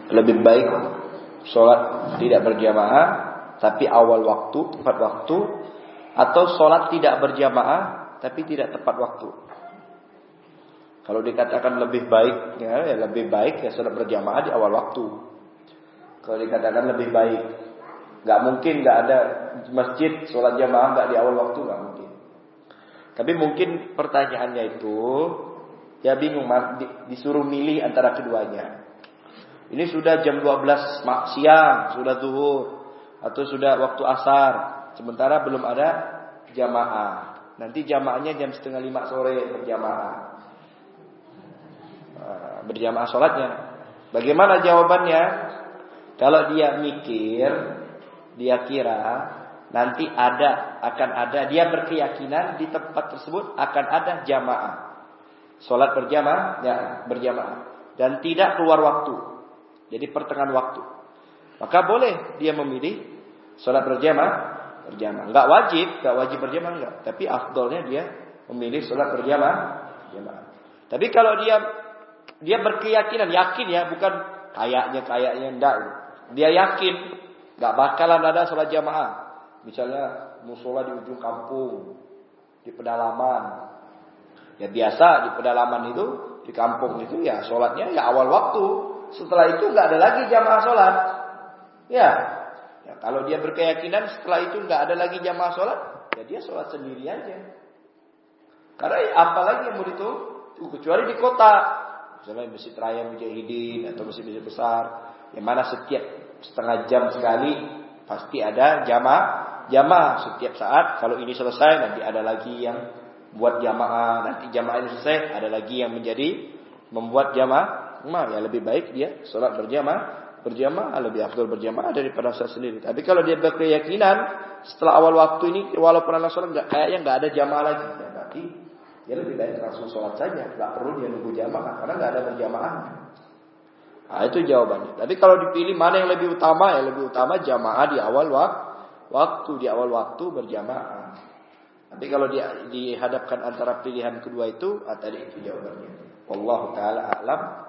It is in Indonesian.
Lebih baik sholat tidak berjamaah tapi awal waktu, tepat waktu, atau sholat tidak berjamaah tapi tidak tepat waktu. Kalau dikatakan lebih baik, ya lebih baik ya sholat berjamaah di awal waktu. Kalau dikatakan lebih baik, nggak mungkin nggak ada masjid sholat jamaah nggak di awal waktu, nggak mungkin. Tapi mungkin pertanyaannya itu, ya bingung, disuruh milih antara keduanya. Ini sudah jam 12 siang, sudah zuhur, atau sudah waktu asar, sementara belum ada jamaah. Nanti jamaahnya jam 4:30 sore berjamaah. Berjamaah sholatnya. Bagaimana jawabannya? Kalau dia mikir, dia kira nanti akan ada, dia berkeyakinan di tempat tersebut akan ada jamaah. Sholat berjamaah, ya berjamaah. Dan tidak keluar waktu. Jadi pertengahan waktu. Maka boleh dia memilih sholat berjamaah. Enggak wajib berjamaah enggak. Tapi afdolnya dia memilih sholat berjamaah. Tapi kalau dia berkeyakinan, yakin ya, bukan kayaknya enggak. Dia yakin enggak bakalan ada sholat jamaah. Misalnya musola di ujung kampung, di pedalaman. Ya biasa di pedalaman itu, di kampung itu ya sholatnya ya awal waktu. Setelah itu nggak ada lagi jamaah sholat. Ya, kalau dia berkeyakinan setelah itu nggak ada lagi jamaah sholat, ya dia sholat sendiri aja. Karena apalagi yang mau itu, kecuali di kota, misalnya Masjid Raya Mujahidin atau masjid-masjid besar, yang mana setiap setengah jam sekali pasti ada jamaah setiap saat. Kalau ini selesai, nanti ada lagi yang buat jamaah. Nanti jamaah ini selesai, ada lagi yang membuat jamaah. Ya lebih baik dia sholat berjamaah lebih afdal berjamaah daripada sholat sendiri. Tapi kalau dia berkeyakinan setelah awal waktu ini walaupun anak sholat kayaknya nggak ada jamaah lagi, ya berarti dia lebih baik langsung sholat saja, nggak perlu dia nunggu jamaah karena nggak ada berjamaah. Nah, itu jawabannya. Tapi kalau dipilih mana yang lebih utama, ya lebih utama jamaah di awal waktu berjamaah. Tapi kalau dia dihadapkan antara pilihan kedua itu, tadi itu jawabannya. Wallahu taala a'lam.